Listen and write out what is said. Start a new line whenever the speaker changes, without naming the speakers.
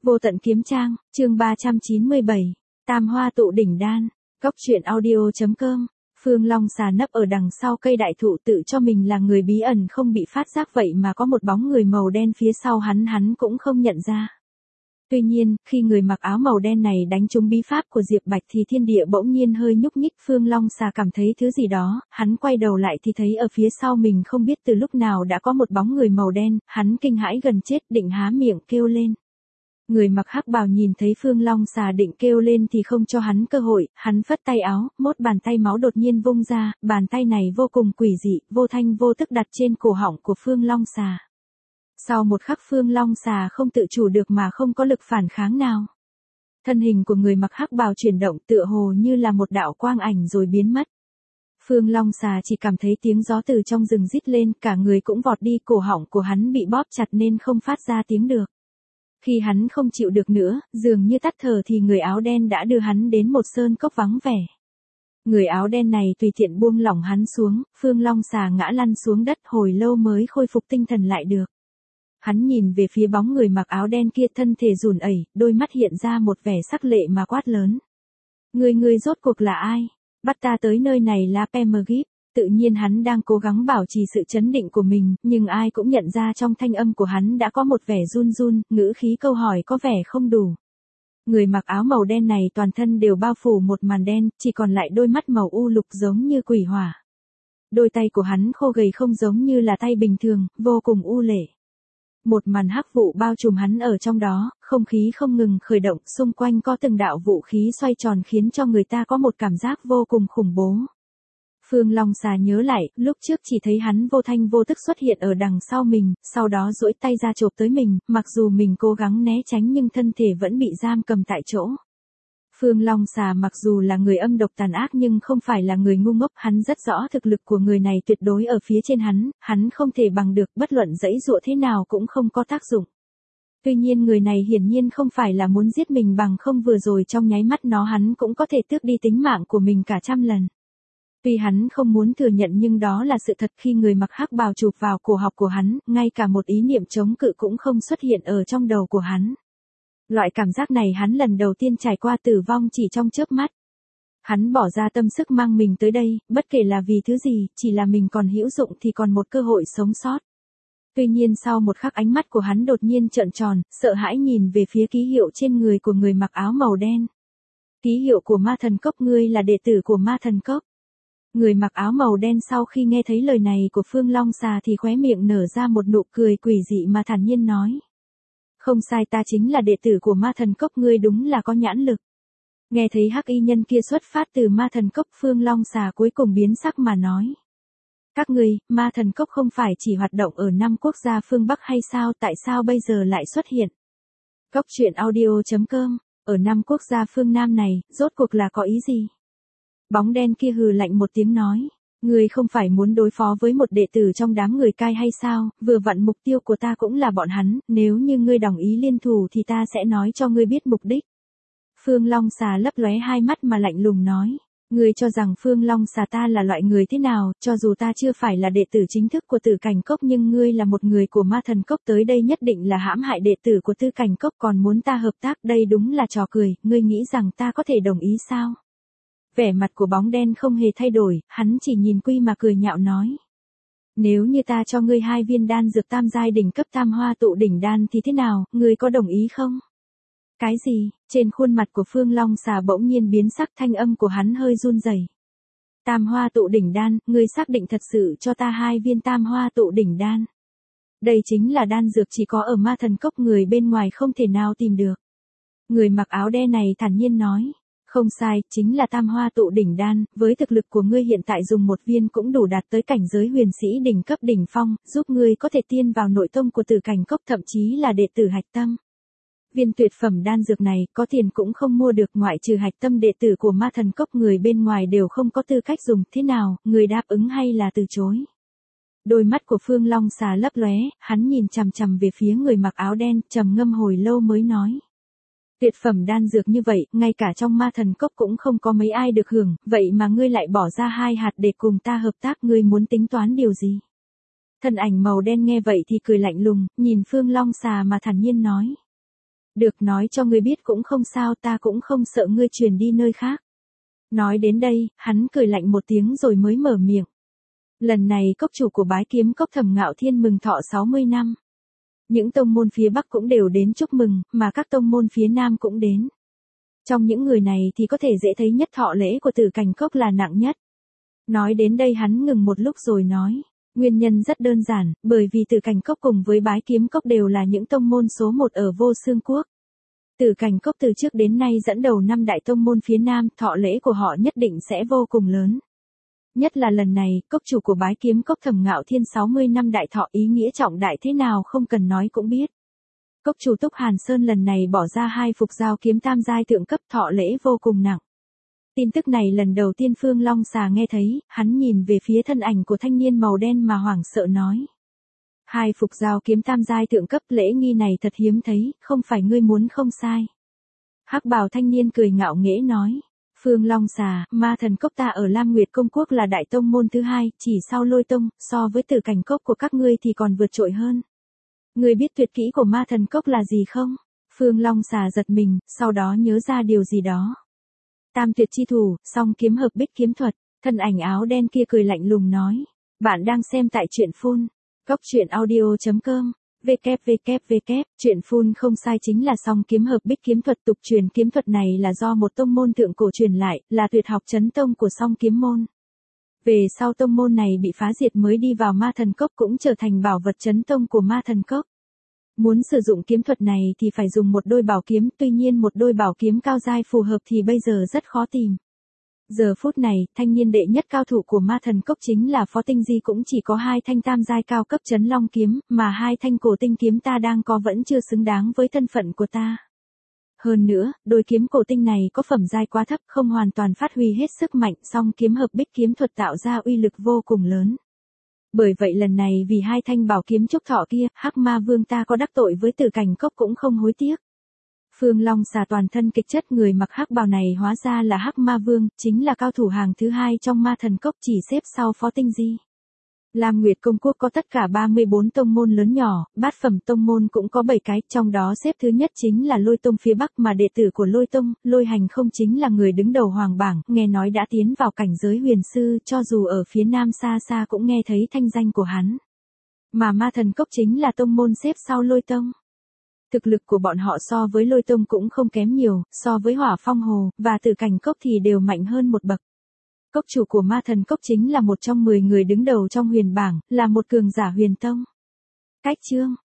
Vô tận kiếm trang, chương 397, Tam hoa tụ đỉnh đan, Góc truyện audio.com. Phương Long xà nấp ở đằng sau cây đại thụ tự cho mình là người bí ẩn không bị phát giác vậy mà có một bóng người màu đen phía sau hắn cũng không nhận ra. Tuy nhiên, khi người mặc áo màu đen này đánh trúng bí pháp của Diệp Bạch thì thiên địa bỗng nhiên hơi nhúc nhích. Phương Long xà cảm thấy thứ gì đó, hắn quay đầu lại thì thấy ở phía sau mình không biết từ lúc nào đã có một bóng người màu đen, hắn kinh hãi gần chết định há miệng kêu lên. Người mặc hắc bào nhìn thấy Phương Long xà định kêu lên thì không cho hắn cơ hội, hắn phất tay áo, một bàn tay máu đột nhiên vung ra, bàn tay này vô cùng quỷ dị, vô thanh vô tức đặt trên cổ họng của Phương Long xà. Sau một khắc Phương Long xà không tự chủ được mà không có lực phản kháng nào. Thân hình của người mặc hắc bào chuyển động tựa hồ như là một đạo quang ảnh rồi biến mất. Phương Long xà chỉ cảm thấy tiếng gió từ trong rừng rít lên, cả người cũng vọt đi, cổ họng của hắn bị bóp chặt nên không phát ra tiếng được. Khi hắn không chịu được nữa, dường như tắt thở thì người áo đen đã đưa hắn đến một sơn cốc vắng vẻ. Người áo đen này tùy tiện buông lỏng hắn xuống, Phương Long xà ngã lăn xuống đất hồi lâu mới khôi phục tinh thần lại được. Hắn nhìn về phía bóng người mặc áo đen kia, thân thể run rẩy, đôi mắt hiện ra một vẻ sắc lệ mà quát lớn. Ngươi rốt cuộc là ai? Bắt ta tới nơi này là Pemergip. Tự nhiên hắn đang cố gắng bảo trì sự chấn định của mình, nhưng ai cũng nhận ra trong thanh âm của hắn đã có một vẻ run run, ngữ khí câu hỏi có vẻ không đủ. Người mặc áo màu đen này toàn thân đều bao phủ một màn đen, chỉ còn lại đôi mắt màu u lục giống như quỷ hỏa. Đôi tay của hắn khô gầy không giống như là tay bình thường, vô cùng u lệ. Một màn hắc vụ bao trùm hắn ở trong đó, không khí không ngừng khởi động, xung quanh có từng đạo vũ khí xoay tròn khiến cho người ta có một cảm giác vô cùng khủng bố. Phương Long xà nhớ lại, lúc trước chỉ thấy hắn vô thanh vô tức xuất hiện ở đằng sau mình, sau đó duỗi tay ra chộp tới mình, mặc dù mình cố gắng né tránh nhưng thân thể vẫn bị giam cầm tại chỗ. Phương Long xà mặc dù là người âm độc tàn ác nhưng không phải là người ngu ngốc, hắn rất rõ thực lực của người này tuyệt đối ở phía trên hắn không thể bằng được, bất luận giãy giụa thế nào cũng không có tác dụng. Tuy nhiên người này hiển nhiên không phải là muốn giết mình, bằng không vừa rồi trong nháy mắt hắn cũng có thể tước đi tính mạng của mình cả trăm lần. Tuy hắn không muốn thừa nhận nhưng đó là sự thật. Khi người mặc hắc bào chụp vào cổ họng của hắn, ngay cả một ý niệm chống cự cũng không xuất hiện ở trong đầu của hắn. Loại cảm giác này hắn lần đầu tiên trải qua, tử vong chỉ trong chớp mắt. Hắn bỏ ra tâm sức mang mình tới đây, bất kể là vì thứ gì, chỉ là mình còn hữu dụng thì còn một cơ hội sống sót. Tuy nhiên sau một khắc ánh mắt của hắn đột nhiên trợn tròn, sợ hãi nhìn về phía ký hiệu trên người của người mặc áo màu đen. Ký hiệu của ma thần cốc, ngươi là đệ tử của ma thần cốc. Người mặc áo màu đen sau khi nghe thấy lời này của Phương Long xà thì khóe miệng nở ra một nụ cười quỷ dị mà thản nhiên nói. Không sai, ta chính là đệ tử của ma thần cốc, ngươi đúng là có nhãn lực. Nghe thấy hắc y nhân kia xuất phát từ ma thần cốc, Phương Long xà cuối cùng biến sắc mà nói. Các ngươi, ma thần cốc không phải chỉ hoạt động ở 5 quốc gia phương Bắc hay sao, tại sao bây giờ lại xuất hiện? Góc truyện audio.com, ở 5 quốc gia phương Nam này, rốt cuộc là có ý gì? Bóng đen kia hừ lạnh một tiếng nói, ngươi không phải muốn đối phó với một đệ tử trong đám người cai hay sao, vừa vặn mục tiêu của ta cũng là bọn hắn, nếu như ngươi đồng ý liên thủ thì ta sẽ nói cho ngươi biết mục đích. Phương Long xà lấp lóe hai mắt mà lạnh lùng nói, ngươi cho rằng Phương Long xà ta là loại người thế nào, cho dù ta chưa phải là đệ tử chính thức của Tử Cảnh Cốc nhưng ngươi là một người của ma thần cốc, tới đây nhất định là hãm hại đệ tử của Tử Cảnh Cốc còn muốn ta hợp tác, đây đúng là trò cười, ngươi nghĩ rằng ta có thể đồng ý sao? Vẻ mặt của bóng đen không hề thay đổi, hắn chỉ nhìn Quy mà cười nhạo nói. Nếu như ta cho ngươi 2 viên đan dược tam giai đỉnh cấp tam hoa tụ đỉnh đan thì thế nào, ngươi có đồng ý không? Cái gì? Trên khuôn mặt của Phương Long xà bỗng nhiên biến sắc, thanh âm của hắn hơi run rẩy. Tam hoa tụ đỉnh đan, ngươi xác định thật sự cho ta 2 viên tam hoa tụ đỉnh đan? Đây chính là đan dược chỉ có ở ma thần cốc, người bên ngoài không thể nào tìm được. Người mặc áo đen này thản nhiên nói. Không sai, chính là tam hoa tụ đỉnh đan, với thực lực của ngươi hiện tại dùng 1 viên cũng đủ đạt tới cảnh giới huyền sĩ đỉnh cấp đỉnh phong, giúp ngươi có thể tiên vào nội tông của Tử Cảnh Cốc, thậm chí là đệ tử hạch tâm. Viên tuyệt phẩm đan dược này, có tiền cũng không mua được, ngoại trừ hạch tâm đệ tử của ma thần cốc, người bên ngoài đều không có tư cách dùng, thế nào, người đáp ứng hay là từ chối? Đôi mắt của Phương Long xà lấp lóe, hắn nhìn chằm chằm về phía người mặc áo đen, trầm ngâm hồi lâu mới nói. Tuyệt phẩm đan dược như vậy, ngay cả trong ma thần cốc cũng không có mấy ai được hưởng, vậy mà ngươi lại bỏ ra 2 hạt để cùng ta hợp tác, ngươi muốn tính toán điều gì? Thân ảnh màu đen nghe vậy thì cười lạnh lùng, nhìn Phương Long xà mà thản nhiên nói. Được, nói cho ngươi biết cũng không sao, ta cũng không sợ ngươi truyền đi nơi khác. Nói đến đây, hắn cười lạnh một tiếng rồi mới mở miệng. Lần này cốc chủ của Bái Kiếm Cốc Thẩm Ngạo Thiên mừng thọ 60 năm. Những tông môn phía Bắc cũng đều đến chúc mừng, mà các tông môn phía Nam cũng đến. Trong những người này thì có thể dễ thấy nhất thọ lễ của Tử Cảnh Cốc là nặng nhất. Nói đến đây hắn ngừng một lúc rồi nói. Nguyên nhân rất đơn giản, bởi vì Tử Cảnh Cốc cùng với Bái Kiếm Cốc đều là những tông môn số 1 ở Vô Xương Quốc. Tử Cảnh Cốc từ trước đến nay dẫn đầu 5 đại tông môn phía Nam, thọ lễ của họ nhất định sẽ vô cùng lớn. Nhất là lần này, cốc chủ của Bái Kiếm Cốc Thẩm Ngạo Thiên 60 năm đại thọ, ý nghĩa trọng đại thế nào không cần nói cũng biết. Cốc chủ Túc Hàn Sơn lần này bỏ ra 2 phục giao kiếm tam giai thượng cấp, thọ lễ vô cùng nặng. Tin tức này lần đầu tiên Phương Long Xà nghe thấy, hắn nhìn về phía thân ảnh của thanh niên màu đen mà hoảng sợ nói. 2 phục giao kiếm tam giai thượng cấp, lễ nghi này thật hiếm thấy, không phải ngươi muốn không sai. Hắc bào thanh niên cười ngạo nghễ nói. Phương Long Xà, Ma Thần Cốc ta ở Lam Nguyệt Công Quốc là đại tông môn thứ 2, chỉ sau Lôi Tông, so với Tử Cảnh Cốc của các ngươi thì còn vượt trội hơn. Ngươi biết tuyệt kỹ của Ma Thần Cốc là gì không? Phương Long Xà giật mình, sau đó nhớ ra điều gì đó. Tam tuyệt chi thủ, song kiếm hợp bích kiếm thuật, thân ảnh áo đen kia cười lạnh lùng nói. Bạn đang xem tại truyện phun. Goctruyện.audio.com www. Truyện phun không sai chính là song kiếm hợp bích kiếm thuật. Tục truyền kiếm thuật này là do một tông môn thượng cổ truyền lại, là tuyệt học chấn tông của song kiếm môn. Về sau tông môn này bị phá diệt mới đi vào Ma Thần Cốc, cũng trở thành bảo vật chấn tông của Ma Thần Cốc. Muốn sử dụng kiếm thuật này thì phải dùng một đôi bảo kiếm, tuy nhiên một đôi bảo kiếm cao giai phù hợp thì bây giờ rất khó tìm. Giờ phút này, thanh niên đệ nhất cao thủ của Ma Thần Cốc chính là Phó Tinh Di, cũng chỉ có 2 thanh tam giai cao cấp chấn long kiếm, mà 2 thanh cổ tinh kiếm ta đang có vẫn chưa xứng đáng với thân phận của ta. Hơn nữa, đôi kiếm cổ tinh này có phẩm giai quá thấp, không hoàn toàn phát huy hết sức mạnh, song kiếm hợp bích kiếm thuật tạo ra uy lực vô cùng lớn. Bởi vậy lần này vì 2 thanh bảo kiếm chúc thọ kia, Hắc Ma Vương ta có đắc tội với Tử Cảnh Cốc cũng không hối tiếc. Phương Long Xà toàn thân kịch chất, người mặc hắc bào này hóa ra là Hắc Ma Vương, chính là cao thủ hàng thứ 2 trong Ma Thần Cốc, chỉ xếp sau Phó Tinh Di. Lam Nguyệt Công Quốc có tất cả 34 tông môn lớn nhỏ, bát phẩm tông môn cũng có 7 cái, trong đó xếp thứ nhất chính là Lôi Tông phía Bắc, mà đệ tử của Lôi Tông, Lôi Hành không chính là người đứng đầu hoàng bảng, nghe nói đã tiến vào cảnh giới huyền sư, cho dù ở phía Nam xa xa cũng nghe thấy thanh danh của hắn. Mà Ma Thần Cốc chính là tông môn xếp sau Lôi Tông. Thực lực của bọn họ so với Lôi Tông cũng không kém nhiều, so với Hỏa Phong Hồ và Tử Cảnh Cốc thì đều mạnh hơn một bậc. Cốc chủ của Ma Thần Cốc chính là một trong 10 người đứng đầu trong huyền bảng, là một cường giả huyền tông. Cách chương